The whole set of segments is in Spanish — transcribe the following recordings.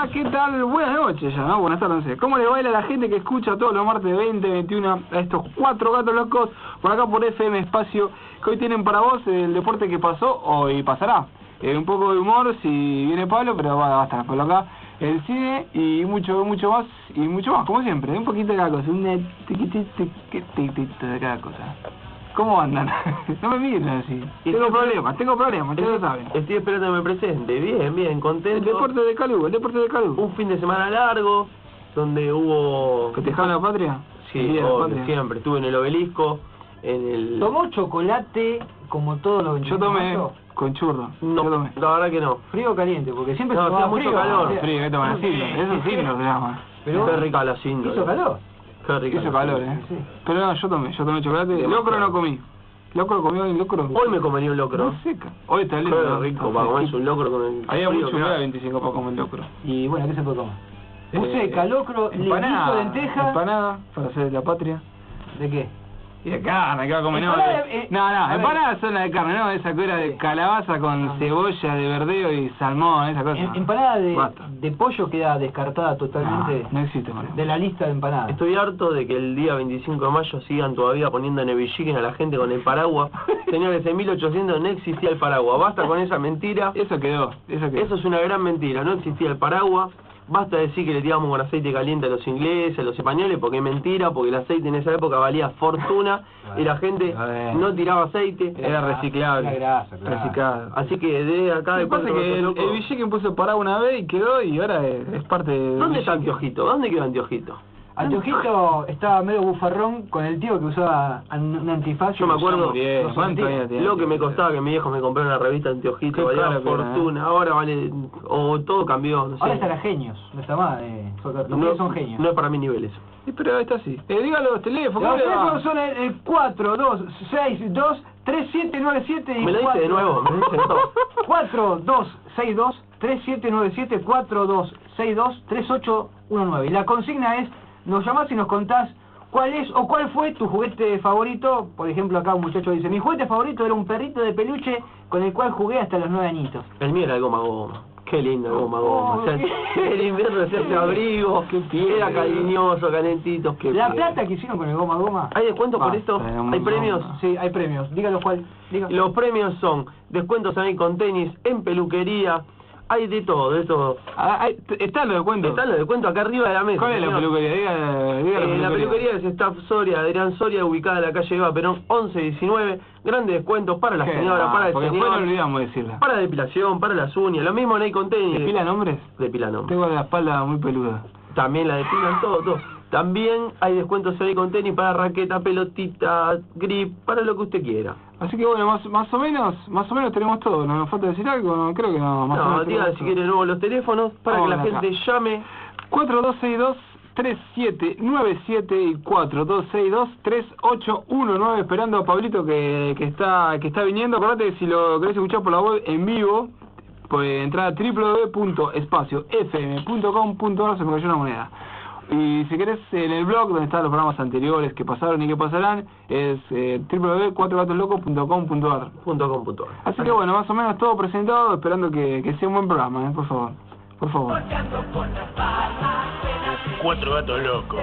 Hola, ¿qué tal? Buenas noches ya, ¿no? Buenas tardes, no sé. ¿Cómo le baila a la gente que escucha todos los martes de 20, 21 a estos 4 gatos locos por acá por FM Espacio, que hoy tienen para vos el deporte que pasó hoy pasará? Un poco de humor si viene Pablo, pero va a estar Pablo acá. El cine y mucho más, como siempre. Un poquito de cada cosa, un tiquitito de cada cosa. ¿Cómo andan? No me miren así. Tengo problemas, ya lo saben. Estoy esperando que me presente. Bien, contento. El deporte de Calú. Un fin de semana largo, donde hubo... ¿Festejaron la patria? Sí, siempre. Estuve en el Obelisco, en el... ¿Tomó chocolate como todos los 25 Yo tomé marzo? con churro. No, Yo tomé. la verdad que no. ¿Frío o caliente? Porque siempre No, se tomaba hacía mucho frío. calor. Frío, ¿qué toman? Así, eso sí se llama. Pero Qué rica la cinta. ¿hizo calor? Qué rica. Hizo calor, Sí. Pero no, yo tomé chocolate. Demasiado. Locro no comí. ¿Locro comió el locro? Hoy me comería un locro. Muy seca. Hoy está Qué lindo, ¿no? rico, para comerse un locro con el Había frío mucho que humedad hace. 25 para comer locro. Y bueno, ¿qué se puede comer? Buceca, locro, guiso, lenteja. Empanada, para hacer la patria. ¿De qué? Y de carne, que va a comer, no. Empanada, Empanadas son las de carne, no, esa que era de calabaza con cebolla de verdeo y salmón, esa cosa. Empanada Basta. de pollo queda descartada totalmente No existe, Mario. de la lista de empanadas. Estoy harto de que el día 25 de mayo sigan todavía poniendo en Evilliquen a la gente con el paraguas. Señores, en 1800 no existía el paraguas. Basta con esa mentira. Eso quedó. Eso es una gran mentira. No existía el paraguas. Basta decir que le tiramos con aceite caliente a los ingleses, a los españoles, porque es mentira, porque el aceite en esa época valía fortuna y la gente no tiraba aceite. Era reciclable. Era grasa, claro. Reciclado. Así que de acá Lo de que pasa es Cuatro que Gatos el Locos- Villiquen puso parado una vez y quedó y ahora es parte de... ¿Dónde está Antiojito? ¿Dónde quedó Antiojito? Anteojito estaba medio bufarrón con el tío que usaba un antifaz. Yo me acuerdo ¿Cuánto años tiene? lo que me costaba que mi viejo me comprara una revista Antiojito, Qué valía caro que era, fortuna, ahora vale, o todo cambió, no sé. Ahora estará Genios, no está más. Los míos son Genios. No es para mi nivel eso. Sí, pero está así. Dígalo los teléfonos. Los ¿cómo le va? teléfonos son el 4262-3797 y Me lo dice de nuevo, me dice de nuevo. 4262-3797, 4262-3819. Y la consigna es, nos llamás y nos contás cuál es o cuál fue tu juguete favorito. Por ejemplo, acá un muchacho dice, mi juguete favorito era un perrito de peluche con el cual jugué hasta los 9 añitos. El mío era el goma goma. Qué lindo el goma goma. Oh, O sea, el invierno se hace abrigo, era cariñoso, calentito. La plata que hicieron con el goma goma. ¿Hay descuento por esto? Goma ¿Hay premios? goma. Sí, hay premios. Dígalo cuál. Diga. Los premios son descuentos ahí con tenis, en peluquería, hay de todo, de todo. Están los descuentos. Están los descuentos acá arriba de la mesa. ¿Cuál es la señor. peluquería? Diga La peluquería es Staff Soria, Adrián Soria, ubicada en la calle Eva Perón 1119. Grandes descuentos para la señora, para el porque señor, después no olvidamos decirla. para depilación, para las uñas. Lo mismo en ahí con tenis. ¿Depilan hombres? Depilan hombres. Tengo la espalda muy peluda. También la depilan todo. También hay descuentos ahí con tenis para raqueta, pelotita, grip, para lo que usted quiera. Así que bueno, más o menos tenemos todo. ¿No nos falta decir algo? No, creo que no. Más o No, menos diga tenemos si todo. quiere de nuevo los teléfonos para Vamos que la acá. gente llame. 4262-3797 y 4262-3819, esperando a Pablito que está viniendo. Acordate que si lo querés escuchar por la web en vivo, pues entra a www.espaciofm.com.ar, se me cayó una moneda. Y si querés en el blog donde están los programas anteriores que pasaron y que pasarán, es www.cuatrogatoslocos.com.ar. .com.ar. Así que bueno, más o menos todo presentado, esperando que sea un buen programa, por favor. Por favor. Cuatro gatos locos.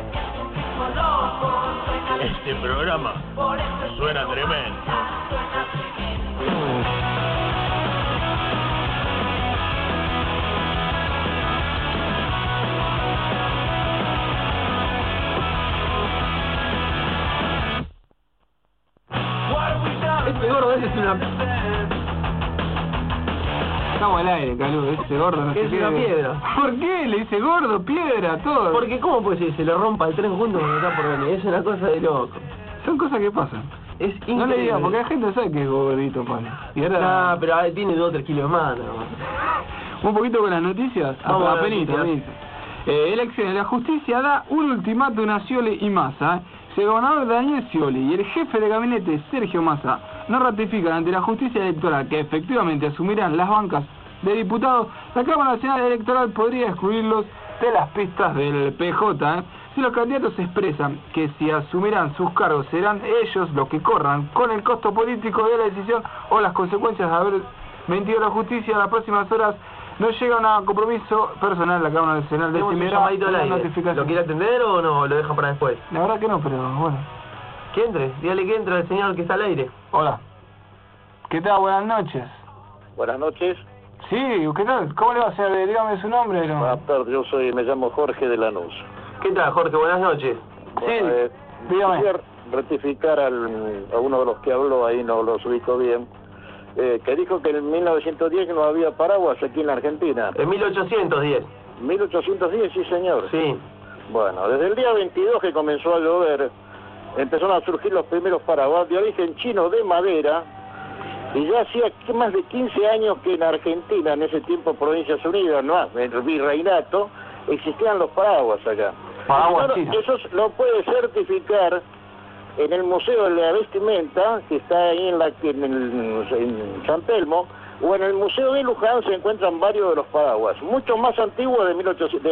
Este programa suena tremendo. Este gordo ese es una... Estamos al aire, Calú, ese gordo no sé Es qué. una piedra. ¿Por qué? Le dice gordo, piedra, todo. Porque ¿cómo puede ser que se le rompa el tren junto con el está por venir? Es una cosa de loco. Son cosas que pasan. Es increíble. No le digas, porque la gente sabe que es gordito, Pablo. Y ahora, No, pero tiene 2 o 3 kilos más, nada más. un poquito con las noticias. Vamos a las Penita, noticias. elecciones. La justicia da un ultimátum a Scioli y Massa. Si el gobernador Daniel Scioli y el jefe de gabinete Sergio Massa no ratifican ante la justicia electoral que efectivamente asumirán las bancas de diputados, la Cámara Nacional Electoral podría excluirlos de las pistas del PJ. Si los candidatos expresan que si asumirán sus cargos serán ellos los que corran con el costo político de la decisión o las consecuencias de haber mentido a la justicia, en las próximas horas no llega a un compromiso personal la Cámara Nacional de Tenemos un Cimera, llamadito al una aire. notificación. ¿Lo quiere atender o no? ¿Lo deja para después? La verdad que no, pero bueno. Que entre, dígale que entre al señor que está al aire. Hola. ¿Qué tal? Buenas noches. Buenas noches. Sí, ¿qué tal? ¿Cómo le va a hacer? Dígame su nombre. ¿No? Buenas tardes, me llamo Jorge de Lanús. ¿Qué tal, Jorge? Buenas noches. Bueno, dígame. quisiera rectificar a uno de los que habló ahí, no los ubico bien, que dijo que en 1910 no había paraguas aquí en la Argentina. En 1810. 1810, sí señor. Sí. Bueno, desde el día 22 que comenzó a llover, empezaron a surgir los primeros paraguas de origen chino de madera, y ya hacía más de 15 años que en Argentina, en ese tiempo Provincias Unidas, no, en el virreinato, existían los paraguas acá. Paraguas chinos. Eso lo puede certificar en el Museo de la Vestimenta, que está ahí en San Telmo, o en el Museo de Luján se encuentran varios de los paraguas, mucho más antiguos de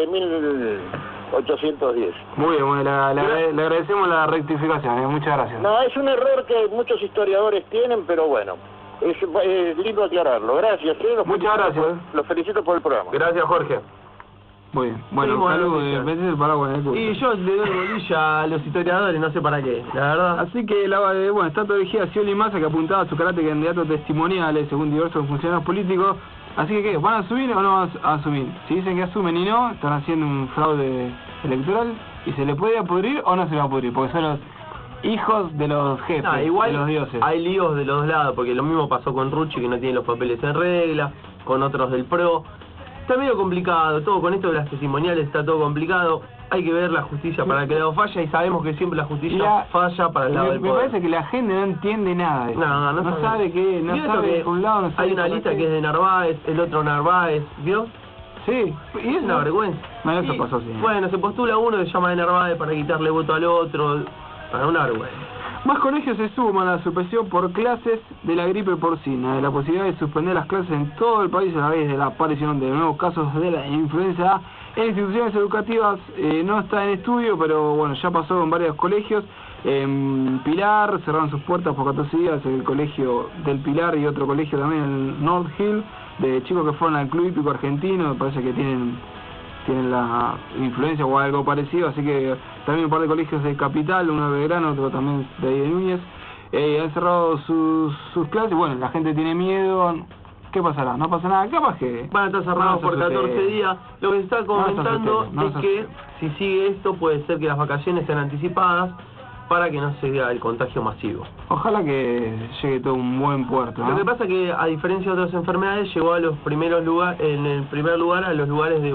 1810. Muy bien, bueno, le agradecemos la rectificación, muchas gracias. No, es un error que muchos historiadores tienen, pero bueno, es lindo aclararlo. Gracias. Muchas gracias. Los felicito por el programa. Gracias, Jorge. Muy bien. Bueno, Seguimos saludos, la noticia. el paraguas en el curso. Y yo le doy bolilla a los historiadores, no sé para qué, la verdad. Así que, bueno, está dirigida a Scioli Massa, que apuntaba a su carácter de candidato testimoniales, según diversos funcionarios políticos. Así que, ¿qué? ¿Van a asumir o no van a asumir? Si dicen que asumen y no, están haciendo un fraude electoral, y se le puede pudrir o no se le va a pudrir, porque son los hijos de los jefes, Igual de los dioses. hay líos de los dos lados, porque lo mismo pasó con Rucci, que no tiene los papeles en regla, con otros del PRO. Está medio complicado, todo con esto de las testimoniales está todo complicado. Hay que ver la justicia para que el lado falla, y sabemos que siempre la justicia falla para el lado del Me poder. parece que la gente no entiende nada de eso. No sabe qué, no ¿Vio sabe esto de un lado, no sabe hay una por lista qué? que es de Narváez, el otro Narváez, ¿vio? Sí, y Es una vergüenza. Bueno, eso Y, pasó, sí. Bueno, se postula uno que se llama de Narváez para quitarle voto al otro, para una vergüenza. Más colegios se suman a la suspensión por clases de la gripe porcina, de la posibilidad de suspender las clases en todo el país a la vez de la aparición de nuevos casos de la influenza A en instituciones educativas. No está en estudio, pero bueno, ya pasó en varios colegios. En Pilar cerraron sus puertas por 14 días, el colegio del Pilar y otro colegio también, el North Hill, de chicos que fueron al Club Hípico Argentino. Me parece que tienen la influencia o algo parecido, así que también un par de colegios de Capital, uno de Belgrano, otro también de ahí de Núñez, han cerrado sus clases. Bueno, la gente tiene miedo. ¿Qué pasará? No pasa nada, capaz que van a estar cerrados por 14 días. Lo que se está comentando es que si sigue esto puede ser que las vacaciones sean anticipadas para que no se vea el contagio masivo. Ojalá que llegue todo un buen puerto, ¿no? Lo que pasa es que, a diferencia de otras enfermedades, llegó a los primeros lugares, en el primer lugar a los lugares de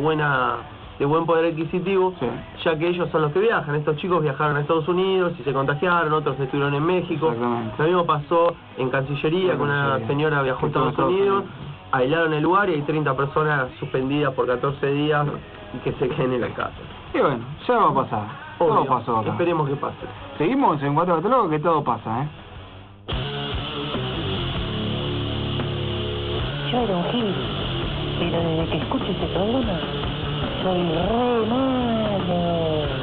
buen poder adquisitivo, sí, ya que ellos son los que viajan. Estos chicos viajaron a Estados Unidos y se contagiaron, otros estuvieron en México. Lo mismo pasó en Cancillería, que una señora viajó a Estados Unidos, aislaron el lugar y hay 30 personas suspendidas por 14 días y que se queden en la casa. Y bueno, ya va a pasar. Obvio, todo pasó acá. Esperemos que pase. Seguimos en Cuatro Gatólogos, que todo pasa, ¿eh? Yo era un gil, pero desde que escucho este programa, soy re malo.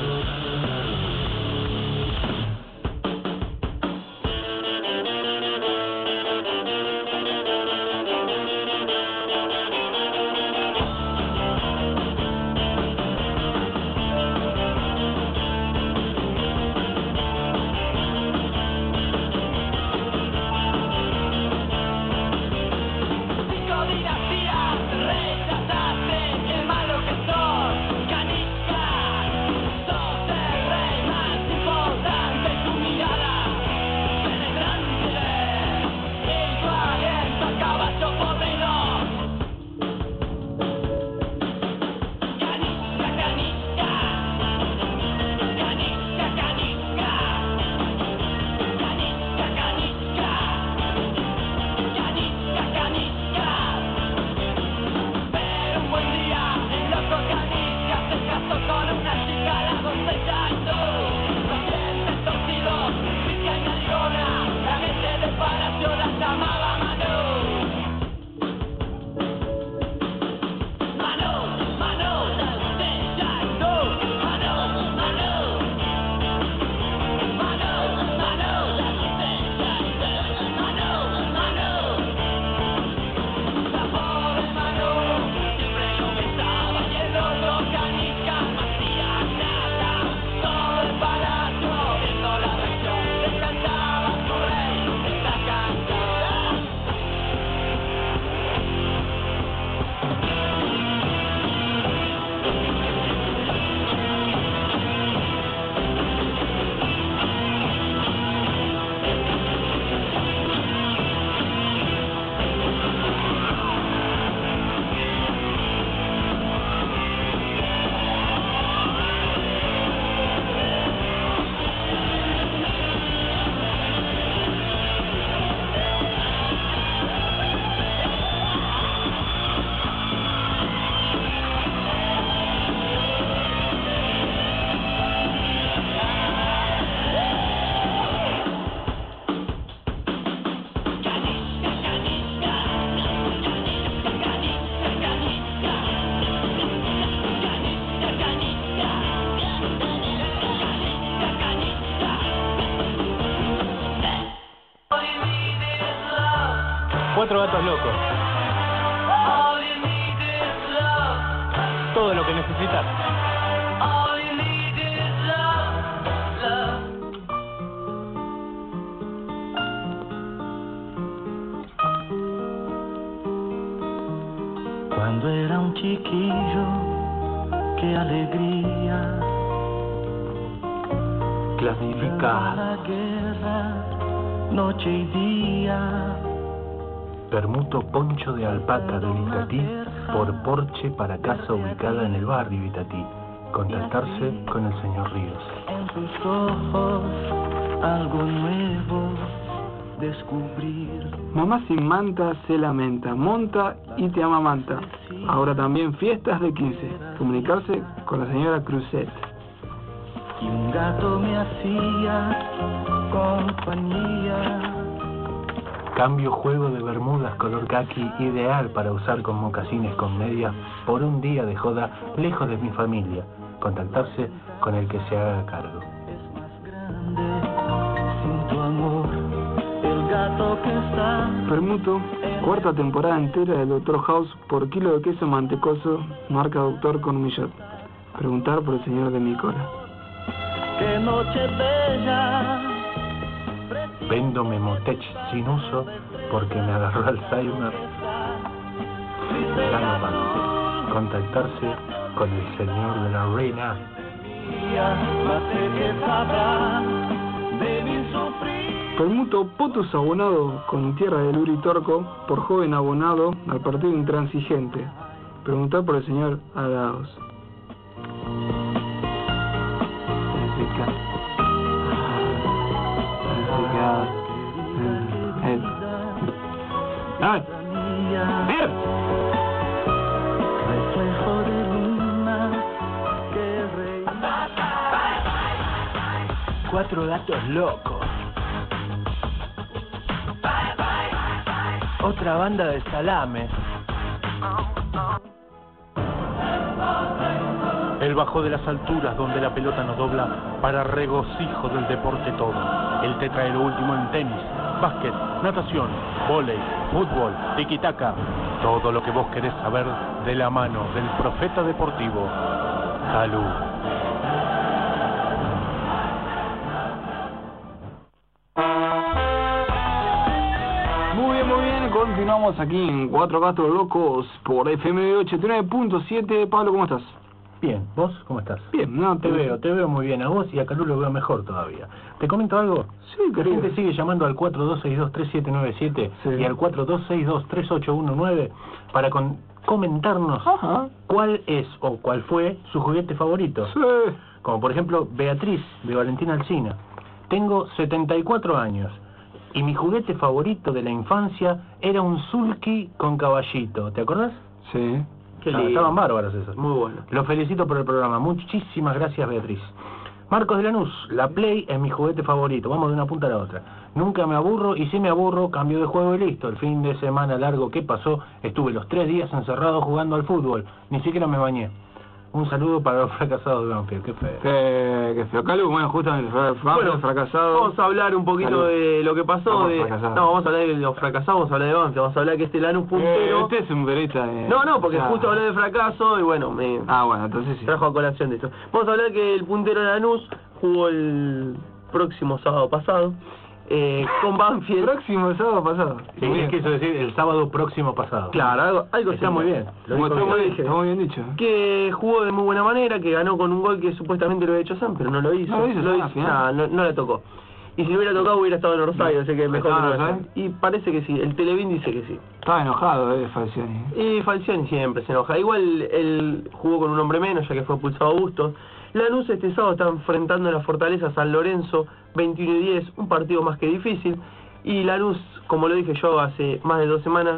4 gatos locos. Todo lo que necesitas. Cuando era un chiquillo, qué alegría. Clasifica La guerra, noche y día. permuto poncho de alpaca de Itatí por Porche para casa ubicada en el barrio Itatí. Contactarse con el señor Ríos. En tus ojos, algo nuevo descubrir. Mamá sin manta se lamenta, monta y te amamanta. Ahora también fiestas de 15. Comunicarse con la señora Cruzet. Y un gato me hacía compañía. Cambio juego de bermudas color caqui, ideal para usar con mocasines con medias por un día de joda lejos de mi familia. Contactarse con el que se haga cargo. Es más grande sin tu amor. El gato que está. Permuto, cuarta temporada entera de Doctor House por kilo de queso mantecoso, marca Doctor con un millón. Preguntar por el señor de mi cola. Qué noche bella. Vendo Memotech sin uso porque me agarró Alzheimer. Gano más. Contactarse con el señor de la reina. Permuto potos abonado con tierra de Luritorco por joven abonado al partido intransigente. Preguntar por el señor Araos. Reflejo de luna que reí. 4 gatos locos. Otra banda de salame. El bajo de las alturas donde la pelota nos dobla para regocijo del deporte todo. El te trae lo último en tenis, básquet, natación, vóley, fútbol, tiki-taka. Todo lo que vos querés saber de la mano del profeta deportivo, Calú. Muy bien, continuamos aquí en Cuatro Gatos Locos por FM 89.7. Pablo, ¿cómo estás? Bien, ¿vos cómo estás? Bien, no, Te veo muy bien a vos y a Calú lo veo mejor todavía. ¿Te comento algo? Sí, La querido. gente sigue llamando al 42623797 Sí. y al 42623819 para comentarnos Ajá. cuál es o cuál fue su juguete favorito. Sí. Como por ejemplo Beatriz de Valentina Alsina. Tengo 74 años y mi juguete favorito de la infancia era un sulky con caballito. ¿Te acordás? Sí. Qué lindo. Estaban bárbaros esos. Muy bueno. Los felicito por el programa. Muchísimas gracias, Beatriz. Marcos de Lanús, la Play es mi juguete favorito. Vamos de una punta a la otra. Nunca me aburro y si me aburro, cambio de juego y listo. El fin de semana largo que pasó, estuve los 3 días encerrado jugando al fútbol. Ni siquiera me bañé. Un saludo para los fracasados de Banfield. Qué feo. Qué feo. Calú, bueno, justamente, Bueno, fracasado. vamos a hablar un poquito Salud. de lo que pasó. Vamos fracasados. No, vamos a hablar de los fracasados, vamos a hablar de Banfield, vamos a hablar que este Lanús puntero. Usted es un periodista. No, porque ya. justo hablé de fracaso y bueno, me Bueno, entonces sí. trajo a colación de esto. Vamos a hablar que el puntero de Lanús jugó el próximo sábado pasado con Banfield. Próximo sábado pasado. Sí, Muy es bien. que eso decir el sábado próximo pasado. Claro, algo Está así. muy bien. Lo Como dijo está bien. muy- está muy bien dicho. Que jugó de muy buena manera, que ganó con un gol que supuestamente lo había hecho Sam, pero no lo hizo. No lo hizo Sam, al final. no le tocó. Y si le hubiera tocado hubiera estado en Rosario, así que mejor ¿Estaba que en no lo Rosario? haya. Y parece que sí, el Televín dice que sí. Estaba enojado, Falcioni. Y Falcioni siempre se enoja. Igual él jugó con un hombre menos, ya que fue expulsado a Bustos. Lanús este sábado está enfrentando a la Fortaleza San Lorenzo, 21-10, un partido más que difícil. Y Lanús, como lo dije yo hace más de 2 semanas,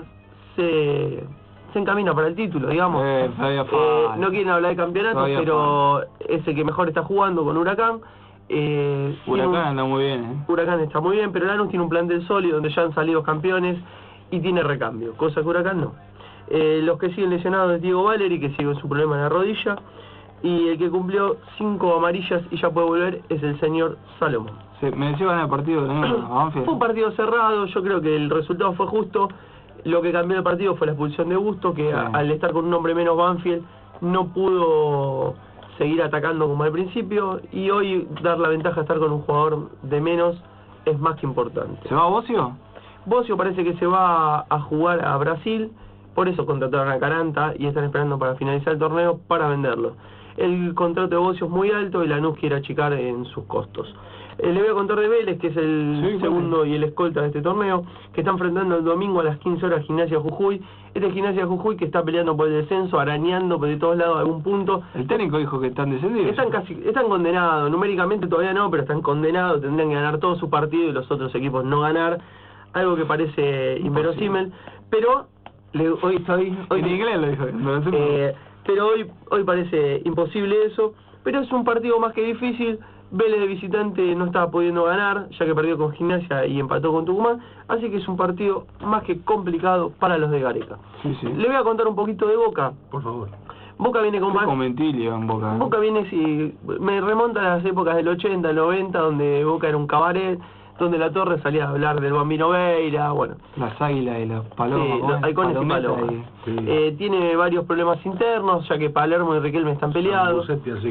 se encamina para el título, digamos. Todavía falta. No quieren hablar de campeonato, Todavía pero es el que mejor está jugando con Huracán. Tiene Huracán anda muy bien, Huracán está muy bien, pero Lanús tiene un plantel sólido donde ya han salido campeones y tiene recambio, cosa que Huracán no. Los que siguen lesionados es Diego Valeri, que sigue con su problema en la rodilla, y el que cumplió 5 amarillas y ya puede volver es el señor Salomón. Se mereció ganar el partido de Lanús a Banfield. Fue un partido cerrado, yo creo que el resultado fue justo. Lo que cambió el partido fue la expulsión de Busto, que al estar con un hombre menos Banfield no pudo seguir atacando como al principio, y hoy dar la ventaja a estar con un jugador de menos es más que importante. ¿Se va Bocio? Bocio parece que se va a jugar a Brasil, por eso contrataron a Caranta y están esperando para finalizar el torneo para venderlo. El contrato de Bocio es muy alto y Lanús quiere achicar en sus costos. Le voy a contar de Vélez, que es el segundo y el escolta de este torneo, que está enfrentando el domingo a las 15 horas Gimnasia Jujuy. Este Gimnasia Jujuy que está peleando por el descenso, arañando por de todos lados algún punto. El técnico dijo que están descendidos. Están condenados, numéricamente todavía no, pero están condenados, tendrían que ganar todos sus partidos y los otros equipos no ganar, algo que parece inverosímil, pero hoy en inglés lo dijo. Pero hoy parece imposible eso, pero es un partido más que difícil. Vélez de visitante no estaba pudiendo ganar, ya que perdió con Gimnasia y empató con Tucumán, así que es un partido más que complicado para los de Gareca. Sí. Le voy a contar un poquito de Boca. Por favor. Boca viene con más... Comentilio en Boca. Boca viene, me remonta a las épocas del 80, el 90, donde Boca era un cabaret, donde La Torre salía a hablar del Bambino Veira, bueno. Las águilas y las palomas. Sí, los halcones y palomas. Tiene varios problemas internos, ya que Palermo y Riquelme están peleados.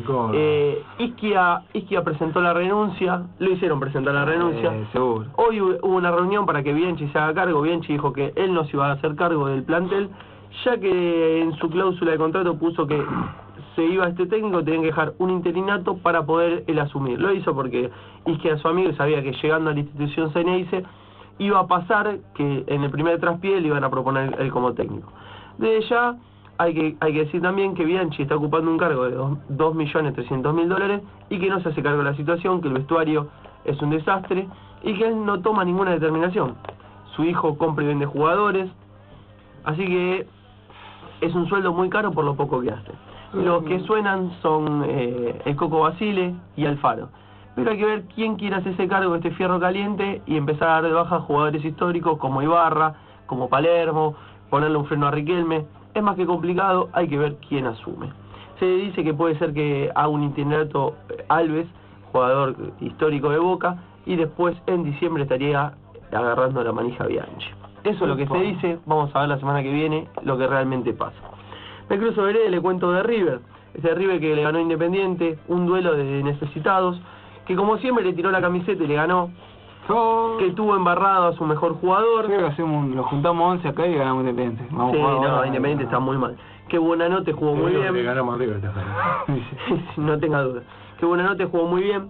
Ischia presentó la renuncia, lo hicieron presentar la renuncia. Seguro. Hoy hubo una reunión para que Bianchi se haga cargo. Bianchi dijo que él no se iba a hacer cargo del plantel, ya que en su cláusula de contrato puso que se iba este técnico, tenían que dejar un interinato para poder él asumir. Lo hizo porque Ischia era su amigo y sabía que llegando a la institución Ceneice iba a pasar que en el primer traspié le iban a proponer él como técnico. Desde ya hay que decir también que Bianchi está ocupando un cargo de $2.300.000 y que no se hace cargo de la situación, que el vestuario es un desastre y que él no toma ninguna determinación. Su hijo compra y vende jugadores, así que es un sueldo muy caro por lo poco que hace. Los que suenan son el Coco Basile y Alfaro. Pero hay que ver quién quiere hacerse cargo de este fierro caliente y empezar a dar de baja a jugadores históricos como Ibarra, como Palermo, ponerle un freno a Riquelme. Es más que complicado, hay que ver quién asume. Se dice que puede ser que haga un itinerato Alves, jugador histórico de Boca, y después en diciembre estaría agarrando la manija Bianchi. Eso es lo que se dice, vamos a ver la semana que viene lo que realmente pasa. Me cruzo veré, le cuento de River. Ese River que le ganó Independiente, un duelo de necesitados, que como siempre le tiró la camiseta y le ganó, que tuvo embarrado a su mejor jugador. Creo que lo juntamos 11 acá y ganamos Independiente. Independiente está muy mal. Que Buenanote jugó muy bien. Le ganamos a River, no tenga duda. Que Buenanote jugó muy bien.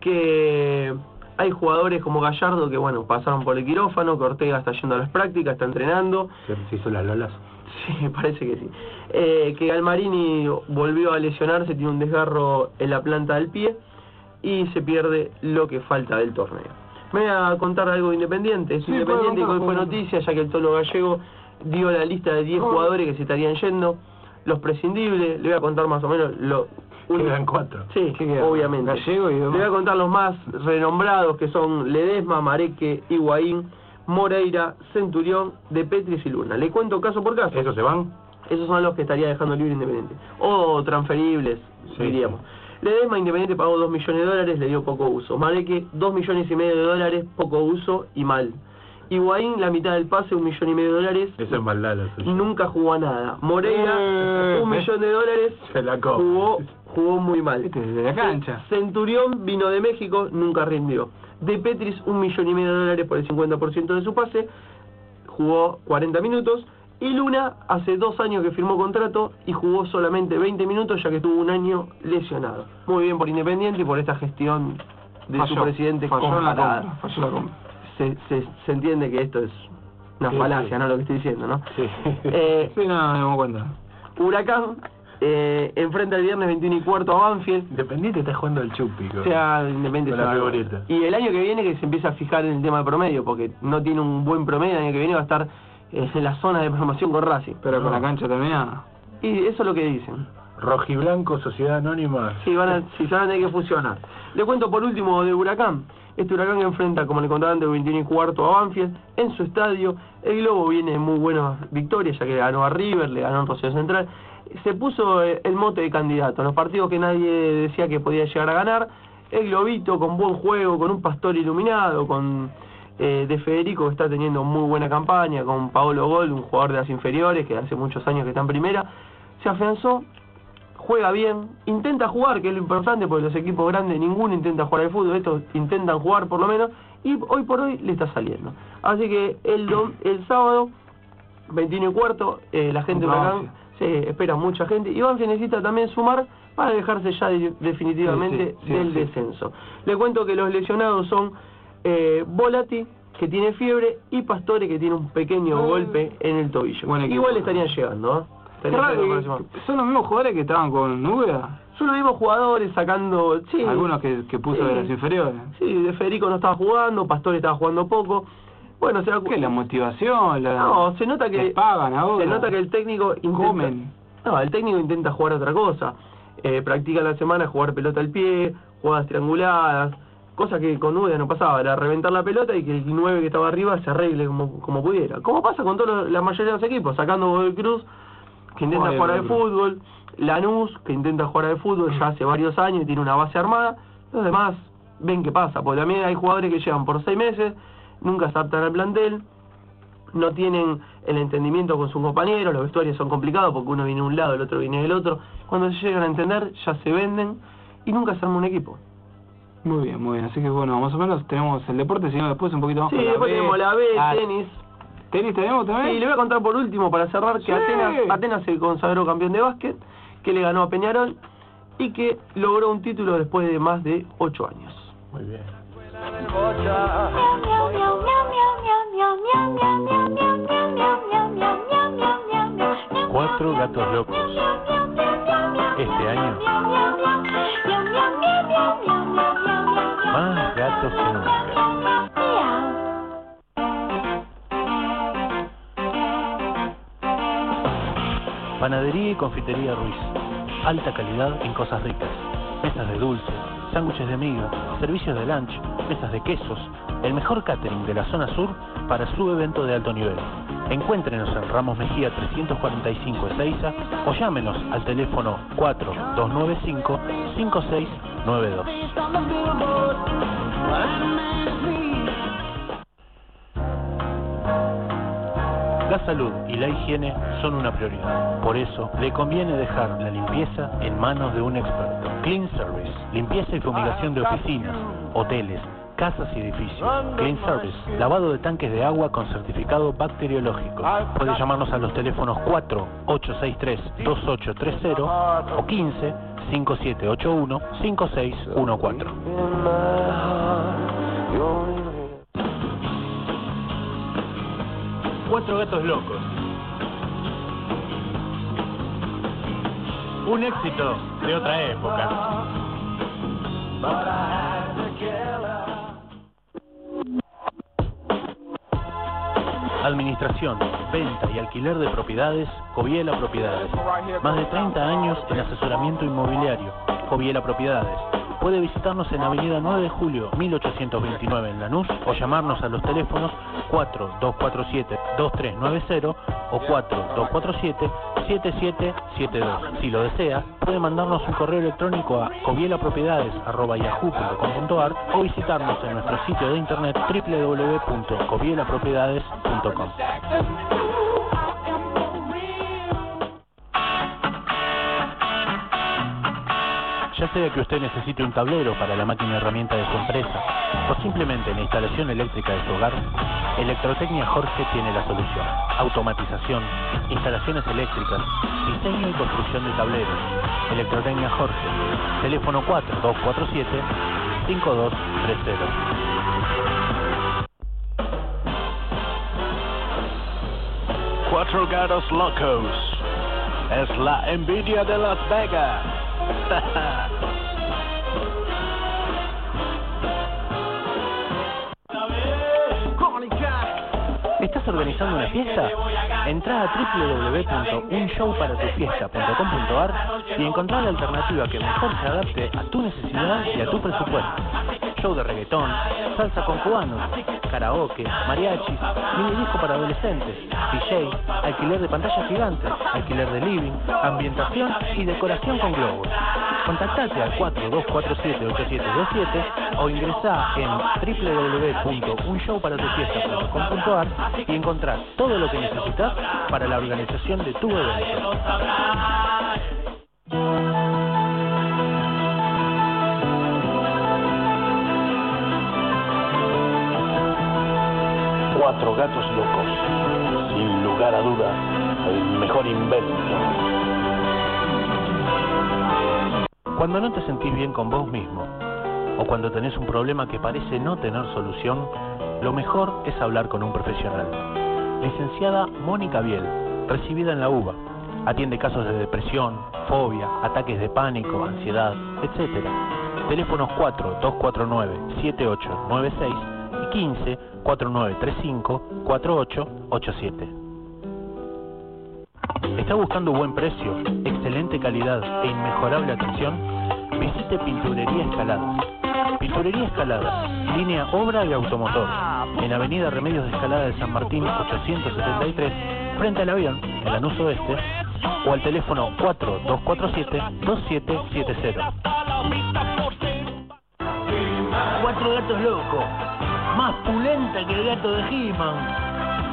Que hay jugadores como Gallardo que pasaron por el quirófano, que Ortega está yendo a las prácticas, está entrenando. ¿Se hizo las lolas? Sí, parece que sí. Que Galmarini volvió a lesionarse, tiene un desgarro en la planta del pie y se pierde lo que falta del torneo. Me voy a contar algo de Independiente. Es Independiente que hoy fue noticia, ya que el Tolo Gallego dio la lista de 10 jugadores que se estarían yendo, los prescindibles. Le voy a contar más o menos quedan 4. Sí, obviamente. Gallego y le voy a contar los más renombrados, que son Ledesma, Mareque, Higuaín, Moreira, Centurión, De Petris y Luna. Le cuento caso por caso. ¿Esos se van? Esos son los que estaría dejando libre Independiente. O transferibles, diríamos. Ledesma, Independiente pagó $2 millones, le dio poco uso. Mareque, $2,5 millones, poco uso y mal. Higuaín, la mitad del pase, $1,5 millones. Eso es maldad. Nunca jugó a nada. Moreira, $1 millón. Se la jugó muy mal. De la cancha. Centurión vino de México, nunca rindió. De Petris, $1,5 millones por el 50% de su pase, jugó 40 minutos. Y Luna, hace 2 años que firmó contrato y jugó solamente 20 minutos, ya que tuvo un año lesionado. Muy bien por Independiente y por esta gestión de su presidente. Falló la compra. Se entiende que esto es una falacia, ¿no? Lo que estoy diciendo, ¿no? Sí. No, me doy cuenta. Huracán enfrenta el viernes 21:15 a Banfield. Independiente está jugando el Chupico. O sea, Independiente la favorita. Y el año que viene que se empieza a fijar en el tema de promedio, porque no tiene un buen promedio. El año que viene va a estar en la zona de promoción con Racing. Pero con la cancha terminada. Y eso es lo que dicen. Rojiblanco, Sociedad Anónima. Sí, se van a tener que fusionar. Le cuento por último de Huracán. Este Huracán que enfrenta, como le contaba antes, 21:15 a Banfield en su estadio. El Globo viene de muy buenas victorias, ya que ganó a River, le ganó a Rosario Central. Se puso el mote de candidato. En los partidos que nadie decía que podía llegar a ganar, el Globito con buen juego, con un Pastor iluminado, con De Federico, que está teniendo muy buena campaña, con Paolo Gol, un jugador de las inferiores, que hace muchos años que está en primera, se afianzó, juega bien, intenta jugar, que es lo importante, porque los equipos grandes, ninguno intenta jugar al fútbol, estos intentan jugar por lo menos, y hoy por hoy le está saliendo. Así que el sábado, 21:15, la gente de Huracán, espera mucha gente, y Banfield necesita también sumar para alejarse ya definitivamente del descenso. Le cuento que los lesionados son Volati, que tiene fiebre, y Pastore, que tiene un pequeño golpe en el tobillo. Igual estarían llegando, ¿Son los mismos jugadores que estaban con Nubia? Son los mismos jugadores sacando... Sí, algunos que puso de las inferiores. Sí, de Federico no estaba jugando, Pastore estaba jugando poco. Bueno, será ¿qué? La motivación, no, se nota que les pagan ahora. Se nota que el técnico el técnico intenta jugar otra cosa. Practica la semana jugar pelota al pie, jugadas trianguladas, cosa que con Nubia no pasaba, era reventar la pelota y que el 9 que estaba arriba se arregle como pudiera. Como pasa con la mayoría de los equipos, sacando Godoy Cruz, que intenta jugar al fútbol, Lanús, que intenta jugar al fútbol ya hace varios años y tiene una base armada. Los demás ven qué pasa, porque también hay jugadores que llegan por 6 meses, nunca se adaptan al plantel, no tienen el entendimiento con sus compañeros, los vestuarios son complicados porque uno viene de un lado, el otro viene del otro. Cuando se llegan a entender, ya se venden y nunca se arma un equipo. Muy bien, así que bueno, más o menos tenemos el deporte, sino después un poquito más con la B. Sí, después tenemos la B, tenis. ¿Tenis tenemos también? Sí, le voy a contar por último, para cerrar, que Atenas se consagró campeón de básquet, que le ganó a Peñarol y que logró un título después de más de 8 años. Muy bien. 4 gatos locos. Este año, más gatos que nunca. Panadería y confitería Ruiz. Alta calidad en cosas ricas. Mesas de dulce, sándwiches de miga, servicios de lunch, mesas de quesos. El mejor catering de la zona sur para su evento de alto nivel. Encuéntrenos en Ramos Mejía 345 Ezeiza o llámenos al teléfono 4295-5692. La salud y la higiene son una prioridad. Por eso, le conviene dejar la limpieza en manos de un experto. Clean Service, limpieza y fumigación de oficinas, hoteles, casas y edificios. Clean Service, lavado de tanques de agua con certificado bacteriológico. Puede llamarnos a los teléfonos 4-863-2830 o 15-5781-5614. 4 gatos locos. Un éxito de otra época. Administración, venta y alquiler de propiedades, Coviela Propiedades. Más de 30 años en asesoramiento inmobiliario, Coviela Propiedades. Puede visitarnos en Avenida 9 de Julio, 1829 en Lanús o llamarnos a los teléfonos 4247-2390 o 4247-7772. Si lo desea, puede mandarnos un correo electrónico a covielapropiedades@yahoo.com.ar o visitarnos en nuestro sitio de internet www.covielapropiedades.com. Ya sea que usted necesite un tablero para la máquina herramienta de su empresa o simplemente la instalación eléctrica de su hogar, Electrotecnia Jorge tiene la solución. Automatización, instalaciones eléctricas, diseño y construcción de tableros. Electrotecnia Jorge, teléfono 4247-5230. Cuatro gatos locos. Es la envidia de Las Vegas. ¿Estás organizando una fiesta? Entrá a www.unshowparatufiesta.com.ar y encontrá la alternativa que mejor se adapte a tu necesidad y a tu presupuesto. show de reggaetón, salsa con cubanos, karaoke, mariachis, mini disco para adolescentes, DJ, alquiler de pantallas gigantes, alquiler de living, ambientación y decoración con globos. Contactate al 4247-8727 o ingresá en www.unshowparatufiesta.com.ar y encontrás todo lo que necesitas para la organización de tu evento. Cuatro gatos locos, sin lugar a dudas, el mejor invento. Cuando no te sentís bien con vos mismo, o cuando tenés un problema que parece no tener solución, lo mejor es hablar con un profesional. Licenciada Mónica Biel, recibida en la UBA, atiende casos de depresión, fobia, ataques de pánico, ansiedad, etc. Teléfonos 4-249-7896 y 15-4935-4887. ¿Está buscando buen precio, excelente calidad e inmejorable atención? Visite Pinturería Escaladas. Pinturería Escaladas, línea Obra y Automotor, en Avenida Remedios de Escalada de San Martín 873, frente al avión, en Lanús Oeste, o al teléfono 4247-2770. Cuatro gatos locos, más pulenta que el gato de He-Man.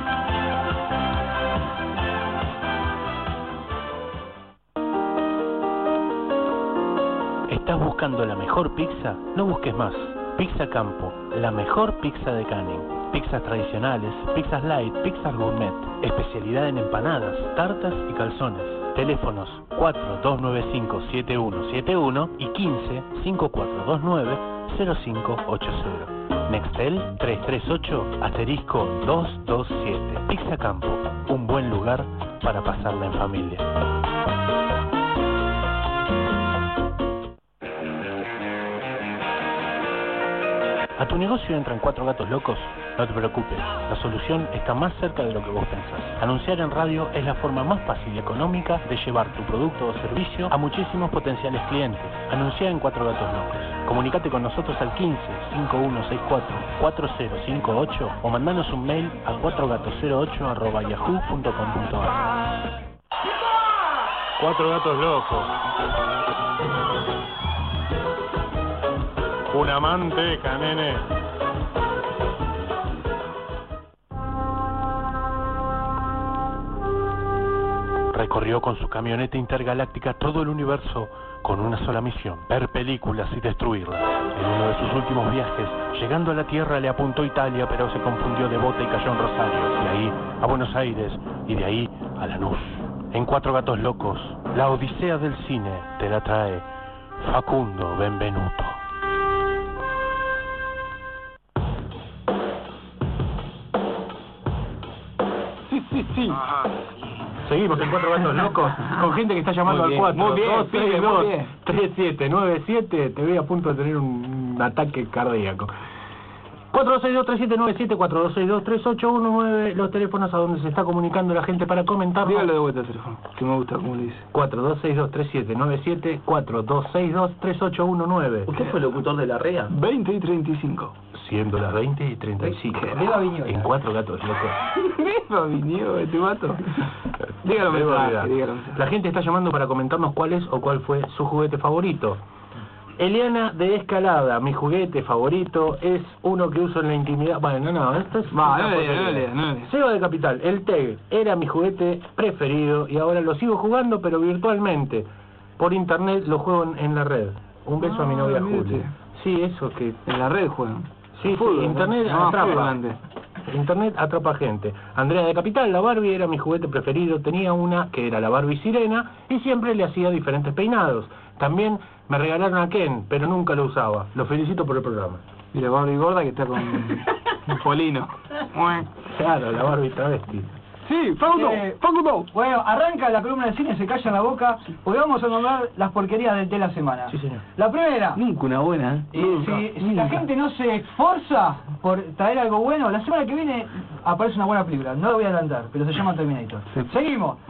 ¿Estás buscando la mejor pizza? No busques más. Pizza Campo, la mejor pizza de Canning. Pizzas tradicionales, pizzas light, pizzas gourmet. Especialidad en empanadas, tartas y calzones. Teléfonos 4295-7171 y 15-5429-0580. Nextel 338-227. Pizza Campo, un buen lugar para pasarla en familia. ¿A tu negocio entran 4 gatos locos? No te preocupes, la solución está más cerca de lo que vos pensás. Anunciar en radio es la forma más fácil y económica de llevar tu producto o servicio a muchísimos potenciales clientes. Anuncia en 4 gatos locos. Comunicate con nosotros al 15-5164-4058 o mandanos un mail a 4gatos08@yahoo.com.ar. 4 gatos locos. Una manteca, nene. Recorrió con su camioneta intergaláctica todo el universo con una sola misión: ver películas y destruirlas. En uno de sus últimos viajes, llegando a la Tierra, le apuntó Italia, pero se confundió de bota y cayó en Rosario. De ahí a Buenos Aires y de ahí a Lanús. En 4 gatos locos, la odisea del cine te la trae Facundo Benvenuto. Sí. Seguimos en 4 gatos locos con gente que está llamando al 4-262-3797. Te veo a punto de tener un ataque cardíaco. 4-262-3797, 4-262-3819, los teléfonos a donde se está comunicando la gente para comentar. Dígale de vuelta el teléfono, que me gusta como le dice. 4-262-3797, 4-262-3819. ¿Usted fue locutor de la REA? 20 y 35. Siendo las 20 y 35. Viva Viñola. En 4 gatos locos. Viva Viñola, te mato. Dígalo mensaje. La gente está llamando para comentarnos cuál es o cuál fue su juguete favorito. Eliana de Escalada, mi juguete favorito es uno que uso en la intimidad. Bueno, no, esto es... No le. Seba de Capital, el TEG era mi juguete preferido y ahora lo sigo jugando, pero virtualmente. Por internet lo juego en la red. Un beso a mi novia Julia. Sí, eso que... En la red juegan. Sí, internet atrapa. Internet atrapa gente. Andrea de Capital, la Barbie era mi juguete preferido. Tenía una que era la Barbie Sirena y siempre le hacía diferentes peinados. También me regalaron a Ken, pero nunca lo usaba. Lo felicito por el programa. Y la Barbie gorda que está con un polino. Claro, la Barbie travesti. Sí, Facundo. Bueno, arranca la columna de cine, se calla la boca, porque vamos a nombrar las porquerías de la semana. Sí, señor. La primera. Nunca una buena, Si la gente no se esforza por traer algo bueno, la semana que viene aparece una buena película. No lo voy a adelantar, pero se llama Terminator. Sí. Seguimos.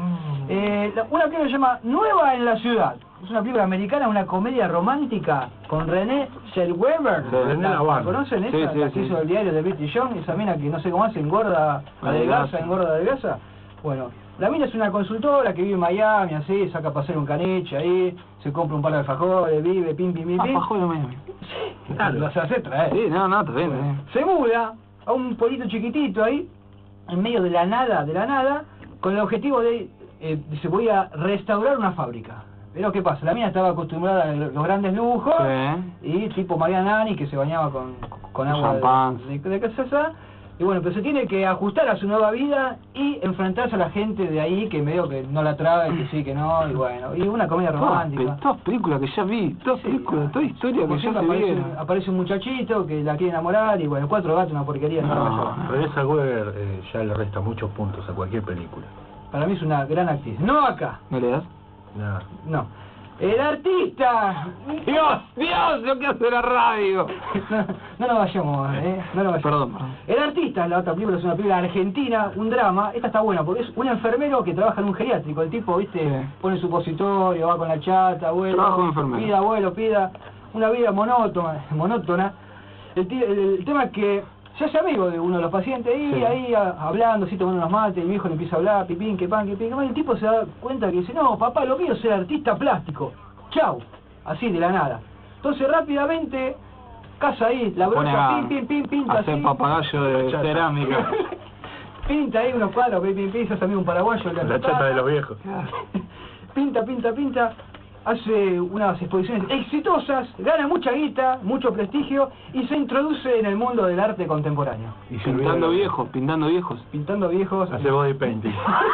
Una película se llama Nueva en la Ciudad. Es una película americana, una comedia romántica con Renée Zellweger. ¿La conocen esa? Sí, sí, la que hizo el diario de Bridget Jones, esa mina que no sé cómo hace, engorda, adelgaza. Bueno, la mina es una consultora que vive en Miami, así, saca a pasear un caniche ahí, se compra un par de alfajores, vive, pim. Alfajores en Miami. Sí, claro, los hace traer. Sí, no, está bien, bueno, se muda a un pueblito chiquitito ahí, en medio de la nada, con el objetivo de se voy a restaurar una fábrica. Pero ¿qué pasa? La mina estaba acostumbrada a los grandes lujos, y tipo Mariana Nani, que se bañaba con agua de casa. Y bueno, pero se tiene que ajustar a su nueva vida y enfrentarse a la gente de ahí que medio que no la traga y que sí, que no, y bueno, y una comedia romántica. Todas películas que ya vi, toda historia que ya vi. Aparece un muchachito que la quiere enamorar y bueno, 4 gatos, una porquería. Renée Zellweger ya le resta muchos puntos a cualquier película. Para mí es una gran actriz. No acá. ¿No le das? No. ¡El artista! ¡Dios! ¡Lo que hace la radio! No nos vayamos, Perdón. El artista, la otra película, es una película argentina, un drama. Esta está buena porque es un enfermero que trabaja en un geriátrico. El tipo, viste, pone supositorio, va con la chata, abuelo. Trabajo de enfermero. Pida, abuelo, pida. Una vida monótona. El tema es que se hace amigo de uno de los pacientes y ahí hablando, así tomando unos mates, y el viejo le empieza a hablar, pipín, que pan, y el tipo se da cuenta que dice, no, papá, lo mío es ser artista plástico. Chau. Así de la nada. Entonces rápidamente, casa ahí, la brocha, pinta hacer así. Papagayo de cerámica. Pinta ahí unos cuadros, se hace amigo un paraguayo. La chata de los viejos. Pinta. Hace unas exposiciones exitosas, gana mucha guita, mucho prestigio y se introduce en el mundo del arte contemporáneo. Y pintando viejos. Hace body painting.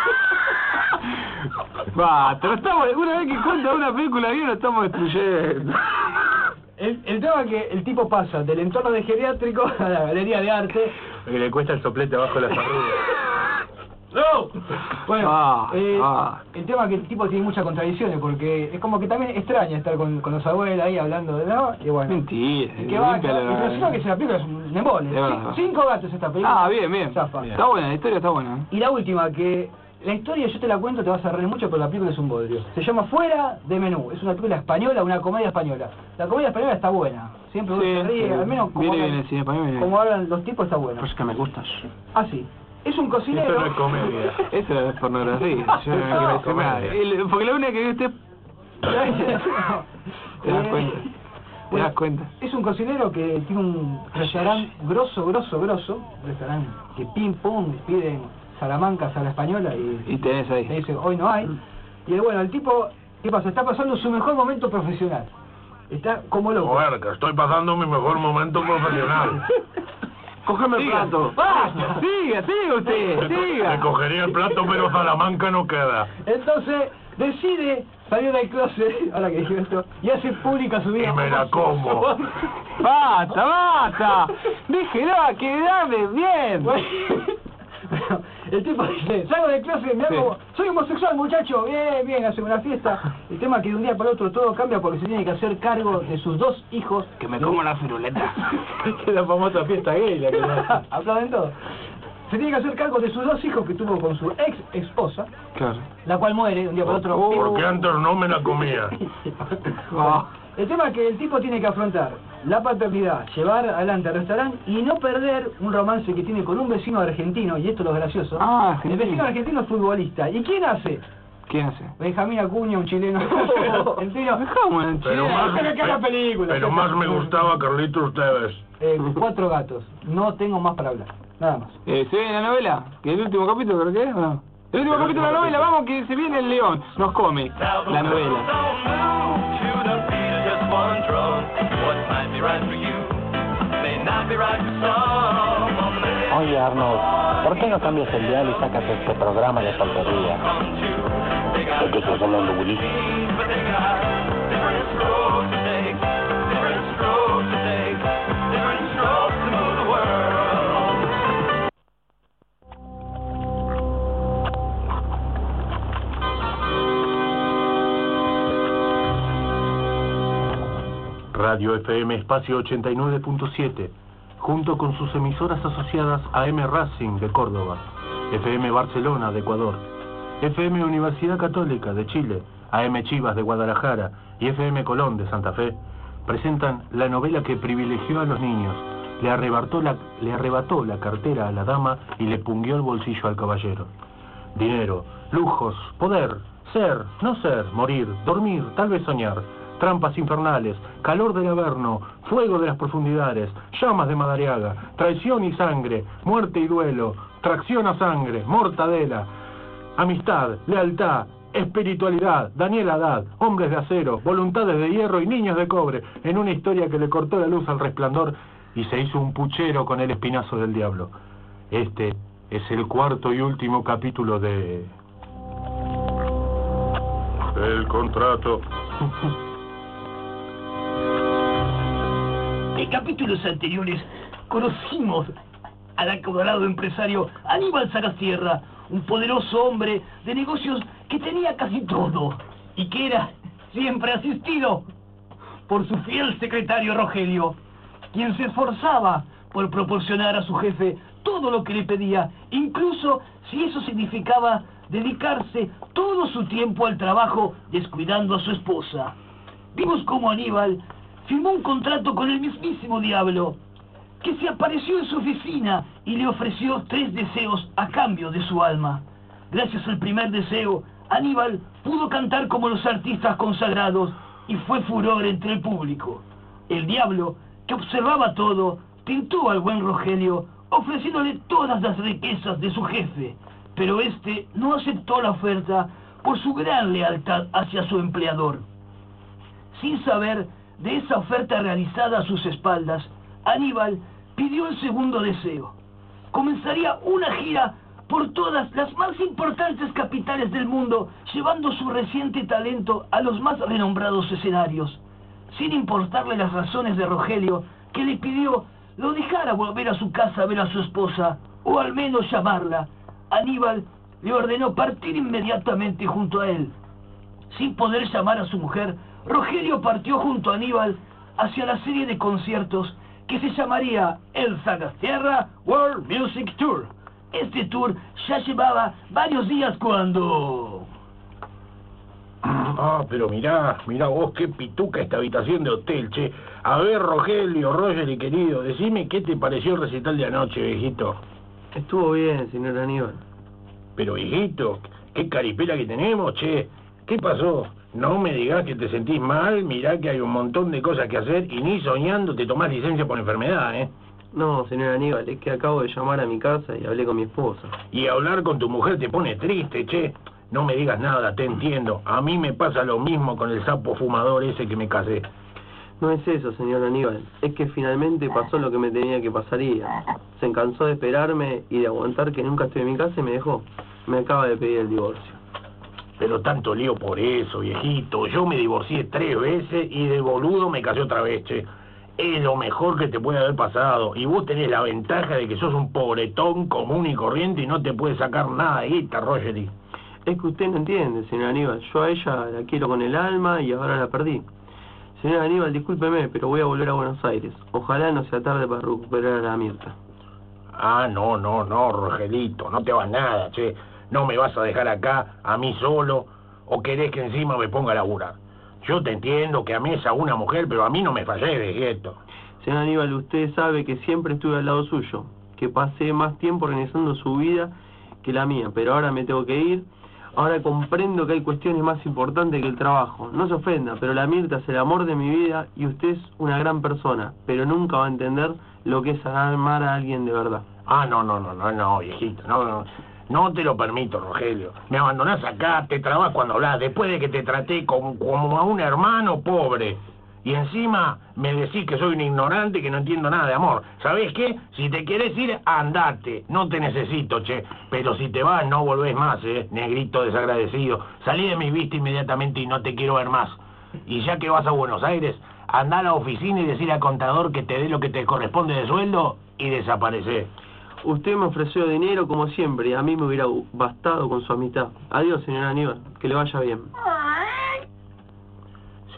Una vez que cuenta una película bien, lo estamos destruyendo. El tema es que el tipo pasa del entorno de geriátrico a la galería de arte. Que le cuesta el soplete abajo de las arrugas. ¡No! Bueno, el tema es que el tipo tiene muchas contradicciones, porque es como que también extraña estar con los abuelos ahí hablando de nada, y bueno. Mentira. Y que va, pero encima que se la película es un embole. 5 gatos esta película. Bien. Está buena, la historia está buena. Y la última, que la historia yo te la cuento, te vas a reír mucho, pero la película es un bodrio. Se llama Fuera de Menú. Es una película española, una comedia española. La comedia española está buena. Siempre uno se ríe, al menos como hablan los tipos está bueno. Pues que me gustas. Ah, sí. Es un cocinero. Eso no es comedia. Eso es pornografía. Porque la única que viste. ¿Te das cuenta? Es un cocinero que tiene un restaurante grosso. Un restaurante que ping-pong, piden salamancas a la española y tenés ahí. Te dice, hoy no hay. Y bueno, el tipo, ¿qué pasa? Está pasando su mejor momento profesional. Está como loco. Joder, que estoy pasando mi mejor momento profesional. Cógeme el plato. ¡Basta! Siga usted. Me cogería el plato, pero Salamanca no queda. Entonces, decide salir del closet, ahora que dije esto, y hace pública su vida. Y me la como. ¡Basta! Déjelo a quedarme bien. Bueno, el tipo dice, salgo del closet, me hago, soy homosexual, muchacho, bien, hace una fiesta. El tema es que de un día para otro todo cambia porque se tiene que hacer cargo de sus 2 hijos. Que me como la firuleta. Que es la famosa fiesta gay la que aplauden todo. Se tiene que hacer cargo de sus 2 hijos que tuvo con su ex esposa, la cual muere de un día para otro. Porque antes no me la comía. El tema es que el tipo tiene que afrontar la paternidad, llevar adelante el restaurante y no perder un romance que tiene con un vecino argentino, y esto es lo gracioso. El vecino argentino es futbolista. ¿Y quién hace? Benjamín Acuña, un chileno. Pero más me gustaba Carlitos Tevez. 4 gatos. No tengo más para hablar. Nada más. ¿Se ve la novela? ¿Que el último capítulo creo que es? ¿No? El último capítulo de la novela, vamos que se viene el león. Nos come la novela. Oye Arnold, ¿por qué no cambias el dial y sacas este programa de tontería? ¿De qué estás hablando, Willy? Radio FM Espacio 89.7, junto con sus emisoras asociadas AM Racing de Córdoba, FM Barcelona de Ecuador, FM Universidad Católica de Chile, AM Chivas de Guadalajara y FM Colón de Santa Fe presentan la novela que privilegió a los niños, le arrebató la cartera a la dama y le punguió el bolsillo al caballero. Dinero, lujos, poder, ser, no ser, morir, dormir, tal vez soñar, trampas infernales, calor del Averno, fuego de las profundidades, llamas de Madariaga, traición y sangre, muerte y duelo, tracción a sangre, mortadela, amistad, lealtad, espiritualidad, Daniel Haddad, hombres de acero, voluntades de hierro y niños de cobre, en una historia que le cortó la luz al Resplandor y se hizo un puchero con el espinazo del diablo. Este es el cuarto y último capítulo de... El contrato. En capítulos anteriores conocimos al acaudalado empresario Aníbal Sagastierra, un poderoso hombre de negocios que tenía casi todo y que era siempre asistido por su fiel secretario Rogelio, quien se esforzaba por proporcionar a su jefe todo lo que le pedía, incluso si eso significaba dedicarse todo su tiempo al trabajo descuidando a su esposa. Vimos cómo Aníbal firmó un contrato con el mismísimo diablo, que se apareció en su oficina y le ofreció 3 deseos a cambio de su alma. Gracias al primer deseo, Aníbal pudo cantar como los artistas consagrados y fue furor entre el público. El diablo, que observaba todo, tentó al buen Rogelio ofreciéndole todas las riquezas de su jefe, pero este no aceptó la oferta por su gran lealtad hacia su empleador. Sin saber de esa oferta realizada a sus espaldas, Aníbal pidió el segundo deseo. Comenzaría una gira por todas las más importantes capitales del mundo, llevando su reciente talento a los más renombrados escenarios. Sin importarle las razones de Rogelio, que le pidió lo dejara volver a su casa a ver a su esposa, o al menos llamarla, Aníbal le ordenó partir inmediatamente junto a él. Sin poder llamar a su mujer, Rogelio partió junto a Aníbal hacia la serie de conciertos que se llamaría el Sagastierra World Music Tour. Este tour ya llevaba varios días cuando... Ah, pero mirá vos qué pituca esta habitación de hotel, che. A ver, Rogelio, Roger y querido, decime qué te pareció el recital de anoche, viejito. Estuvo bien, señor Aníbal. Pero, viejito, qué caripela que tenemos, che. ¿Qué pasó? No me digas que te sentís mal, mirá que hay un montón de cosas que hacer y ni soñando te tomás licencia por enfermedad, ¿eh? No, señor Aníbal, es que acabo de llamar a mi casa y hablé con mi esposa. Y hablar con tu mujer te pone triste, che. No me digas nada, te entiendo. A mí me pasa lo mismo con el sapo fumador ese que me casé. No es eso, señor Aníbal. Es que finalmente pasó lo que me tenía que pasaría. Se cansó de esperarme y de aguantar que nunca estuve en mi casa y me dejó. Me acaba de pedir el divorcio. Pero tanto lío por eso, viejito. Yo me divorcié 3 veces y de boludo me casé otra vez, che. Es lo mejor que te puede haber pasado. Y vos tenés la ventaja de que sos un pobretón común y corriente y no te puedes sacar nada de guita, Rogery. Es que usted no entiende, señor Aníbal. Yo a ella la quiero con el alma y ahora la perdí. Señor Aníbal, discúlpeme, pero voy a volver a Buenos Aires. Ojalá no sea tarde para recuperar a la Mirta. Ah, no, Rogelito, no te vas nada, che. No me vas a dejar acá, a mí solo, o querés que encima me ponga a laburar. Yo te entiendo que ames a una mujer, pero a mí no me fallé, viejito. Señor Aníbal, usted sabe que siempre estuve al lado suyo, que pasé más tiempo organizando su vida que la mía, pero ahora me tengo que ir. Ahora comprendo que hay cuestiones más importantes que el trabajo. No se ofenda, pero la Mirta es el amor de mi vida y usted es una gran persona, pero nunca va a entender lo que es amar a alguien de verdad. Ah, no, viejito, no te lo permito, Rogelio. Me abandonás acá, te trabas cuando hablas, después de que te traté como a un hermano pobre. Y encima me decís que soy un ignorante y que no entiendo nada de amor. ¿Sabés qué? Si te querés ir, andate. No te necesito, che. Pero si te vas, no volvés más, negrito desagradecido. Salí de mi vista inmediatamente y no te quiero ver más. Y ya que vas a Buenos Aires, andá a la oficina y decir al contador que te dé lo que te corresponde de sueldo y desaparecé. Usted me ofreció dinero como siempre y a mí me hubiera bastado con su amistad. Adiós, señor Aníbal. Que le vaya bien.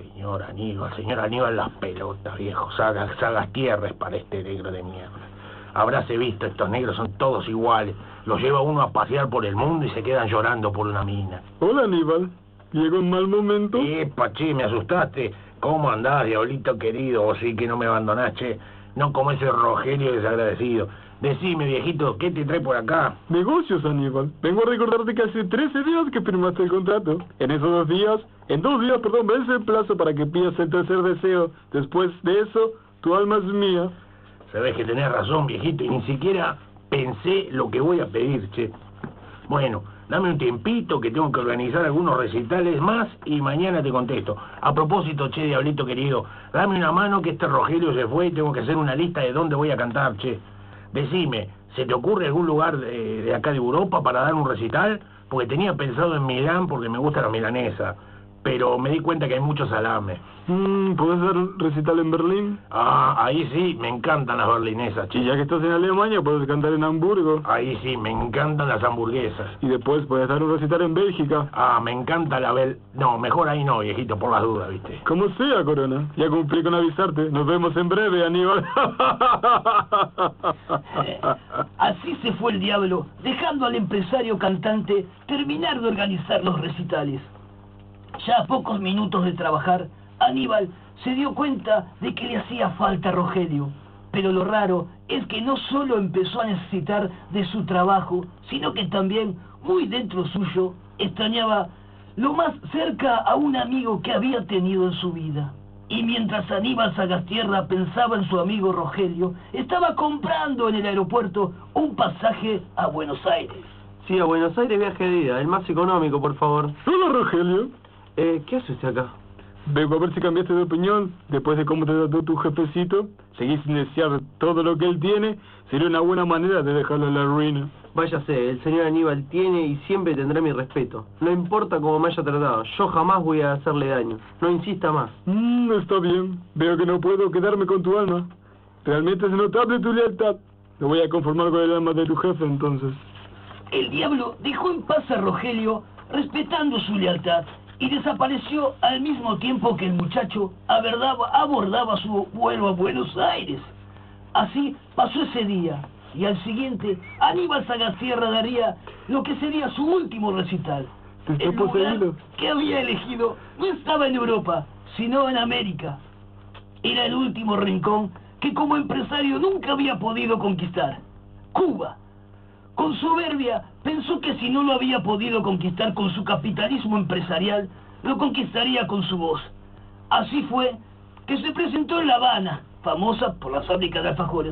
Señor Aníbal, las pelotas, viejo. Sagastierra para este negro de mierda. Habráse visto, estos negros son todos iguales. Los lleva uno a pasear por el mundo y se quedan llorando por una mina. Hola, Aníbal. ¿Llegó un mal momento? Epa, che, me asustaste. ¿Cómo andás, diablito querido? Vos sí que no me abandonás, che. No como ese Rogelio desagradecido. Decime, viejito, ¿qué te trae por acá? Negocios, Aníbal. Vengo a recordarte que hace 13 días que firmaste el contrato. En 2 días, vence el plazo para que pidas el tercer deseo. Después de eso, tu alma es mía. Sabés que tenés razón, viejito, y ni siquiera pensé lo que voy a pedir, che. Bueno, dame un tiempito que tengo que organizar algunos recitales más y mañana te contesto. A propósito, che, diablito querido, dame una mano que este Rogelio se fue y tengo que hacer una lista de dónde voy a cantar, che. Decime, ¿se te ocurre algún lugar de acá de Europa para dar un recital? Porque tenía pensado en Milán porque me gusta la milanesa, pero me di cuenta que hay mucho salame. ¿Puedes dar un recital en Berlín? Ah, ahí sí, me encantan las berlinesas, che. Y ya que estás en Alemania, puedes cantar en Hamburgo. Ahí sí, me encantan las hamburguesas. Y después puedes dar un recital en Bélgica. Ah, me encanta No, mejor ahí no, viejito, por las dudas, ¿viste? Como sea, Corona. Ya cumplí con avisarte. Nos vemos en breve, Aníbal. Así se fue el diablo, dejando al empresario cantante terminar de organizar los recitales. Ya a pocos minutos de trabajar, Aníbal se dio cuenta de que le hacía falta a Rogelio. Pero lo raro es que no solo empezó a necesitar de su trabajo, sino que también, muy dentro suyo, extrañaba lo más cerca a un amigo que había tenido en su vida. Y mientras Aníbal Sagastierra pensaba en su amigo Rogelio, estaba comprando en el aeropuerto un pasaje a Buenos Aires. Sí, a Buenos Aires viaje de ida, el más económico, por favor. Hola, Rogelio. ¿Qué hace usted acá? Vengo a ver si cambiaste de opinión después de cómo te trató tu jefecito. Seguís sin desear todo lo que él tiene. Sería una buena manera de dejarlo en la ruina. Váyase, el señor Aníbal tiene y siempre tendrá mi respeto. No importa cómo me haya tratado, yo jamás voy a hacerle daño. No insista más. Está bien. Veo que no puedo quedarme con tu alma. Realmente es notable tu lealtad. Me voy a conformar con el alma de tu jefe, entonces. El diablo dejó en paz a Rogelio, respetando su lealtad, y desapareció al mismo tiempo que el muchacho abordaba su vuelo a Buenos Aires. Así pasó ese día, y al siguiente, Aníbal Sagastierra daría lo que sería su último recital. El lugar que había elegido no estaba en Europa, sino en América. Era el último rincón que como empresario nunca había podido conquistar: Cuba. Con soberbia, pensó que si no lo había podido conquistar con su capitalismo empresarial, lo conquistaría con su voz. Así fue que se presentó en La Habana, famosa por las fábricas de alfajores,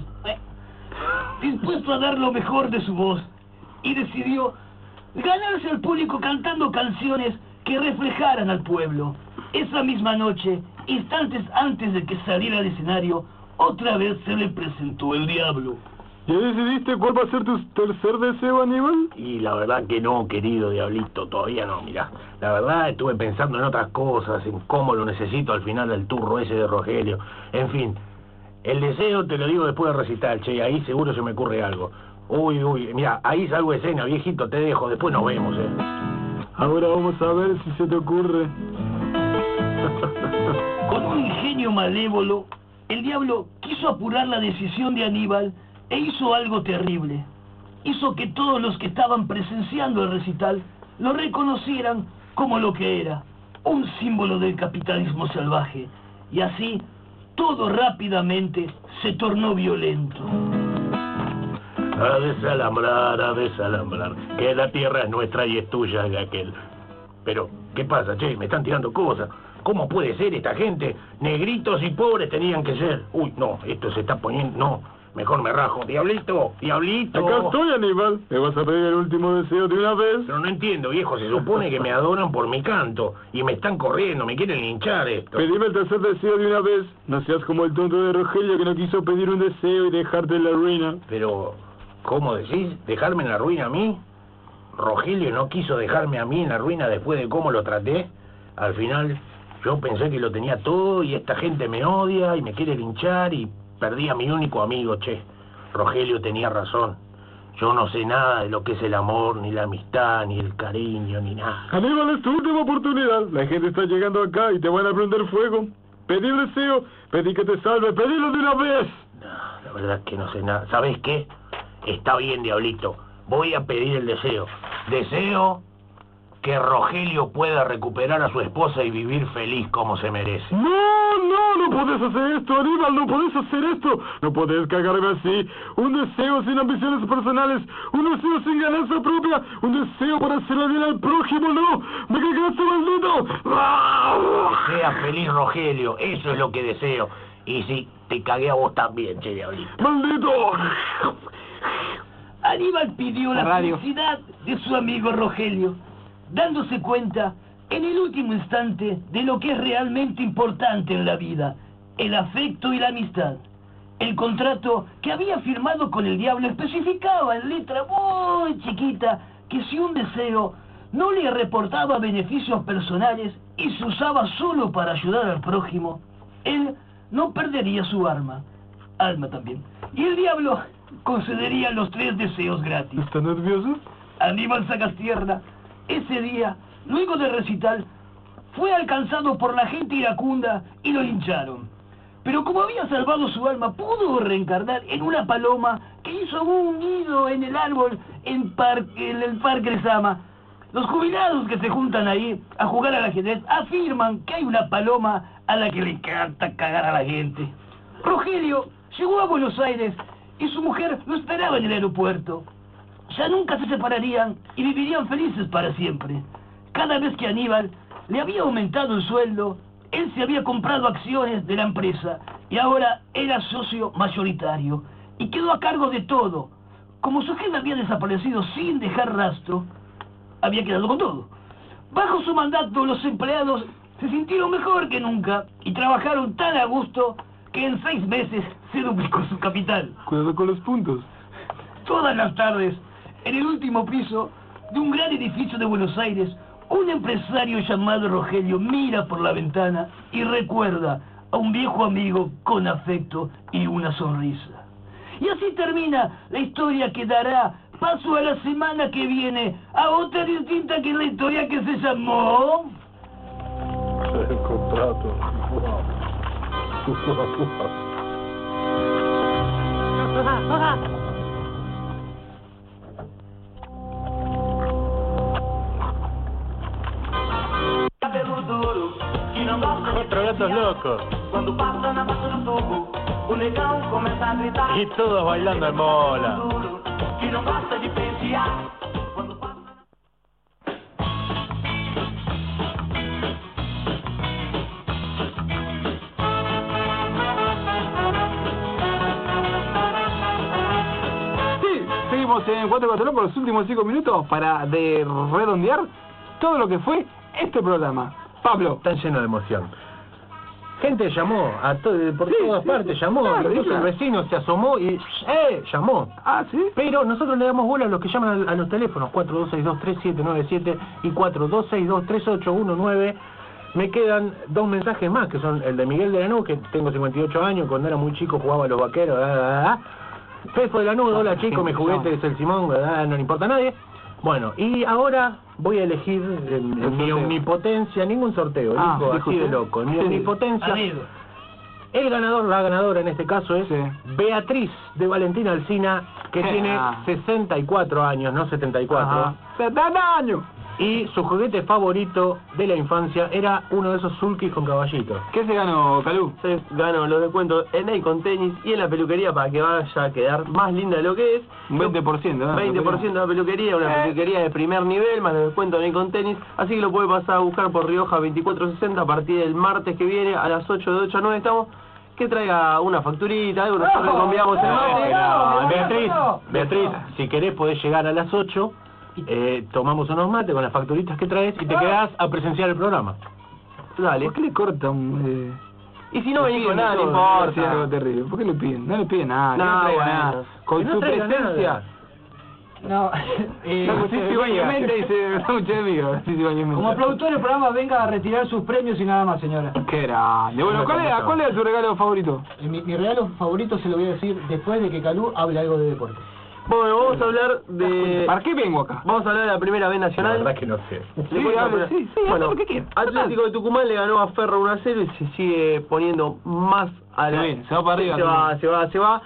dispuesto a dar lo mejor de su voz, y decidió ganarse al público cantando canciones que reflejaran al pueblo. Esa misma noche, instantes antes de que saliera al escenario, otra vez se le presentó el diablo. ¿Ya decidiste cuál va a ser tu tercer deseo, Aníbal? Y la verdad que no, querido diablito, todavía no, mirá. La verdad estuve pensando en otras cosas, en cómo lo necesito al final del turro ese de Rogelio. En fin, el deseo te lo digo después de recitar, che, ahí seguro se me ocurre algo. Uy, mirá, ahí salgo de escena, viejito, te dejo, después nos vemos, Ahora vamos a ver si se te ocurre. Con un ingenio malévolo, el diablo quiso apurar la decisión de Aníbal e hizo algo terrible. Hizo que todos los que estaban presenciando el recital lo reconocieran como lo que era: un símbolo del capitalismo salvaje. Y así, todo rápidamente se tornó violento. A desalambrar, que la tierra es nuestra y es tuya de aquel. Pero, ¿qué pasa, che? Me están tirando cosas. ¿Cómo puede ser esta gente? Negritos y pobres tenían que ser. Uy, no, esto se está poniendo... No, mejor me rajo. Diablito. Acá estoy, Aníbal. ¿Me vas a pedir el último deseo de una vez? Pero no entiendo, viejo. Se supone que me adoran por mi canto. Y me están corriendo, me quieren linchar esto. Pedime el tercer deseo de una vez. No seas como el tonto de Rogelio que no quiso pedir un deseo y dejarte en la ruina. Pero, ¿cómo decís? ¿Dejarme en la ruina a mí? ¿Rogelio no quiso dejarme a mí en la ruina después de cómo lo traté? Al final, yo pensé que lo tenía todo y esta gente me odia y me quiere linchar y... Perdí a mi único amigo, che. Rogelio tenía razón. Yo no sé nada de lo que es el amor, ni la amistad, ni el cariño, ni nada. Aníbal, es tu última oportunidad. La gente está llegando acá y te van a prender fuego. Pedí el deseo, pedí que te salve, pedílo de una vez. No, la verdad es que no sé nada. ¿Sabes qué? Está bien, Diablito. Voy a pedir el deseo. Deseo que Rogelio pueda recuperar a su esposa y vivir feliz como se merece. No puedes hacer esto, Aníbal, no puedes hacer esto. No puedes cagarme así. Un deseo sin ambiciones personales, un deseo sin ganancia propia, un deseo para hacerle bien al prójimo, no. ¡Me cagaste, maldito! Sea feliz, Rogelio, eso es lo que deseo. Y si te cagué a vos también, che, Diablito. ¡Maldito! Aníbal pidió la felicidad de su amigo Rogelio, dándose cuenta en el último instante de lo que es realmente importante en la vida, el afecto y la amistad. El contrato que había firmado con el diablo especificaba en letra muy chiquita que si un deseo no le reportaba beneficios personales y se usaba solo para ayudar al prójimo, él no perdería su alma también. Y el diablo concedería los 3 deseos gratis. ¿Está nervioso? Aníbal Sagastierra, ese día, luego del recital, fue alcanzado por la gente iracunda y lo lincharon. Pero como había salvado su alma, pudo reencarnar en una paloma que hizo un nido en el árbol en el Parque Lezama. Los jubilados que se juntan ahí a jugar al ajedrez afirman que hay una paloma a la que le encanta cagar a la gente. Rogelio llegó a Buenos Aires y su mujer lo esperaba en el aeropuerto. Ya nunca se separarían y vivirían felices para siempre. Cada vez que Aníbal le había aumentado el sueldo, él se había comprado acciones de la empresa y ahora era socio mayoritario y quedó a cargo de todo. Como su jefe había desaparecido sin dejar rastro, había quedado con todo. Bajo su mandato, los empleados se sintieron mejor que nunca y trabajaron tan a gusto que en 6 meses se duplicó su capital. Cuidado con los puntos. Todas las tardes, en el último piso de un gran edificio de Buenos Aires, un empresario llamado Rogelio mira por la ventana y recuerda a un viejo amigo con afecto y una sonrisa. Y así termina la historia que dará paso a la semana que viene a otra distinta que la historia que se llamó... El contrato. Cuatro gatos locos. Y todos bailando en bola. Seguimos en 4 por los últimos 5 minutos para redondear todo lo que fue este programa. Pablo. Está lleno de emoción. Gente llamó, por todas partes llamó, claro, incluso el vecino se asomó y llamó. Ah, ¿sí? Pero nosotros le damos bola a los que llaman a los teléfonos 42623797 y 42623819. Me quedan 2 mensajes más, que son el de Miguel de Lanús, que tengo 58 años, cuando era muy chico jugaba a los vaqueros. Fefo de Lanús, hola chico, mi juguete es el Simón, no le importa a nadie. Bueno, y ahora voy a elegir en mi omnipotencia, ningún sorteo, elijo así de loco, en mi omnipotencia. El ganador, la ganadora en este caso es Beatriz de Valentina Alsina, que tiene 64 años, no 74. ¡70 años! Y su juguete favorito de la infancia era uno de esos sulkis con caballitos. ¿Qué se ganó, Calú? Se ganó los descuentos en Icon Tenis y en la peluquería para que vaya a quedar más linda de lo que es. Un 20%, ¿no? 20% de la peluquería, una peluquería de primer nivel, más los descuentos en Icon Tenis. Así que lo puede pasar a buscar por Rioja 2460 a partir del martes que viene a las 8, de 8 a 9 estamos. Que traiga una facturita, algo, nosotros le conviamos el mate. Beatriz, si querés podés llegar a las 8. Tomamos unos mates con las facturitas que traes y te quedás a presenciar el programa. Dale. ¿Por qué le cortan? Y si no venís con nada, no importa. Es algo terrible. ¿Por qué le piden? No le piden nada. No, no bueno. nada. Con su presencia. No, como productor del programa venga a retirar sus premios y nada más, señora. Qué grande. Bueno, ¿cuál es tu regalo favorito? Mi regalo favorito se lo voy a decir después de que Calú hable algo de deporte. Bueno, vamos a hablar de... ¿Para qué vengo acá? Vamos a hablar de la primera B La nacional. verdad que no sé. Bueno, Atlético de Tucumán le ganó a Ferro 1-0 y se sigue poniendo más a la... Se va para arriba. Se va.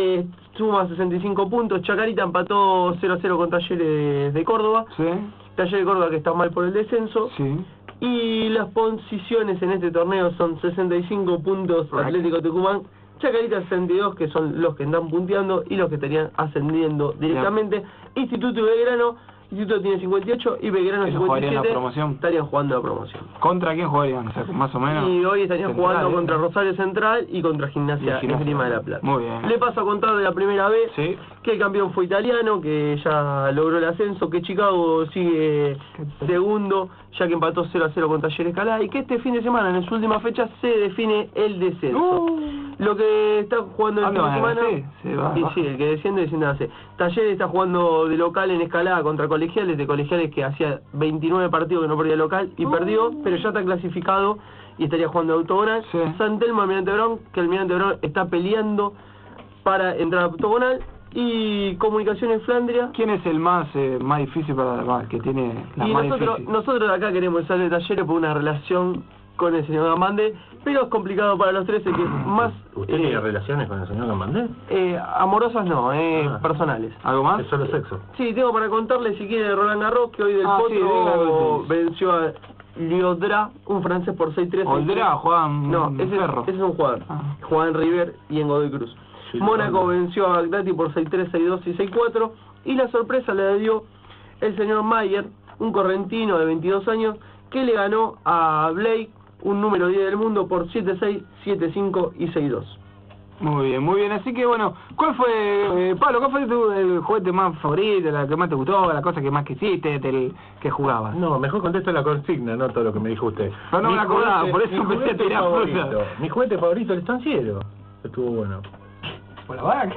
Suma 65 puntos. Chacarita empató 0-0 con Talleres de Córdoba. Sí. Talleres de Córdoba que está mal por el descenso. Sí. Y las posiciones en este torneo son 65 puntos Atlético de Tucumán, Chacarita 62, que son los que están punteando y los que estarían ascendiendo directamente. Instituto y Belgrano, Instituto tiene 58 y Belgrano 57, estarían jugando la promoción. ¿Contra quién jugarían? O sea, más o menos. Y hoy estarían jugando contra Rosario Central y contra Gimnasia Esgrima de la Plata. Muy bien. Le paso a contar de la primera B que el campeón fue italiano, que ya logró el ascenso, que Chicago sigue segundo, ya que empató 0-0 con Talleres Calá, y que este fin de semana, en su última fecha, se define el descenso. Lo que está jugando el fin de semana... Sí, el que desciende a C. Talleres está jugando de local en Escalada contra Colegiales, de Colegiales que hacía 29 partidos que no perdía local y perdió, pero ya está clasificado y estaría jugando de octogonal. San Telmo, Almirante Brown, que Almirante Brown está peleando para entrar a octogonal. Y Comunicaciones Flandria. ¿Quién es el más difícil para que tiene la y más difícil? Nosotros de acá queremos salir de Talleres por una relación con el señor Gamande, pero es complicado para los 13 que más... ¿Usted tiene relaciones con el señor Gamande? Amorosas no, personales. ¿Algo más? ¿Es solo sexo? Sí, tengo para contarle si quiere Roland Garros, que hoy del Potro venció a Liodra, un francés por 6-3. ¿Oldra juegan? No, ese es un jugador. Juega en River y en Godoy Cruz. Mónaco venció a Bagdati por 6-3, 6-2 y 6-4. Y la sorpresa le dio el señor Mayer, un correntino de 22 años, que le ganó a Blake, un número 10 del mundo, por 7-6, 7-5 y 6-2. Muy bien. Así que bueno, ¿cuál fue, Pablo, cuál fue el juguete más favorito, la que más te gustó, la cosa que más quisiste, del que jugabas? No, mejor contesto la consigna, no todo lo que me dijo usted. Pero no me acordaba, por eso empecé a tirar cosas. Mi juguete favorito, el estanciero. Estuvo bueno. ¿Por la vaca?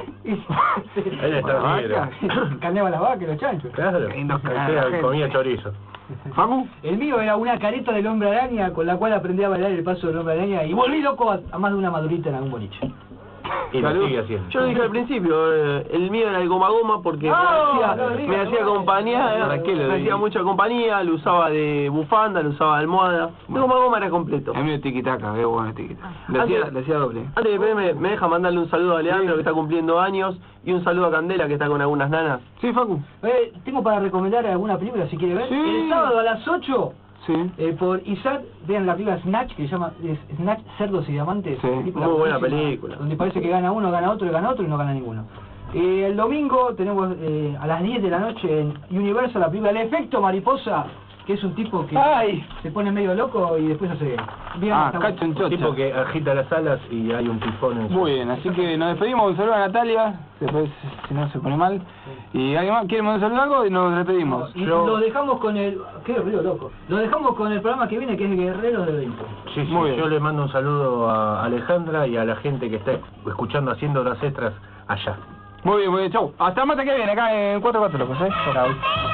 El estanciero. Carneaba la vaca y los chanchos. Claro, comía chorizo. ¿Facu? El mío era una careta del hombre araña con la cual aprendí a bailar el paso del hombre araña y volví loco a más de una madurita en algún boliche. Y lo sigue haciendo. Yo lo dije al principio, el mío era el goma goma porque me hacía compañía, me hacía mucha compañía, lo usaba de bufanda, lo usaba de almohada. El goma goma era completo. El mío tiquitaca, qué bueno tiquitaca. Le hacía doble. Antes de despedirme, me deja mandarle un saludo a Leandro que está cumpliendo años y un saludo a Candela que está con algunas nanas. Sí, Facu. Tengo para recomendar alguna película si quiere ver. El sábado a las 8. Por ISAT, vean la película Snatch, que se llama Snatch, Cerdos y Diamantes. Muy buena película. Donde parece que gana uno, gana otro y no gana ninguno. El domingo tenemos a las 10 de la noche en Universal la película El Efecto Mariposa, que es un tipo que se pone medio loco y después hace... Un tipo que agita las alas y hay un tifón en su... Muy bien, así que nos despedimos. Un saludo a Natalia, después si no se pone mal. Y alguien más quiere mandar un saludo algo y nos despedimos. Y lo dejamos con el... ¡Qué río loco! Lo dejamos con el programa que viene, que es Guerreros del Olimpo. Sí, muy bien. Yo le mando un saludo a Alejandra y a la gente que está escuchando Haciendo Horas Extras allá. Muy bien, chau. Hasta el martes que viene, acá en 4 Locos, Chau.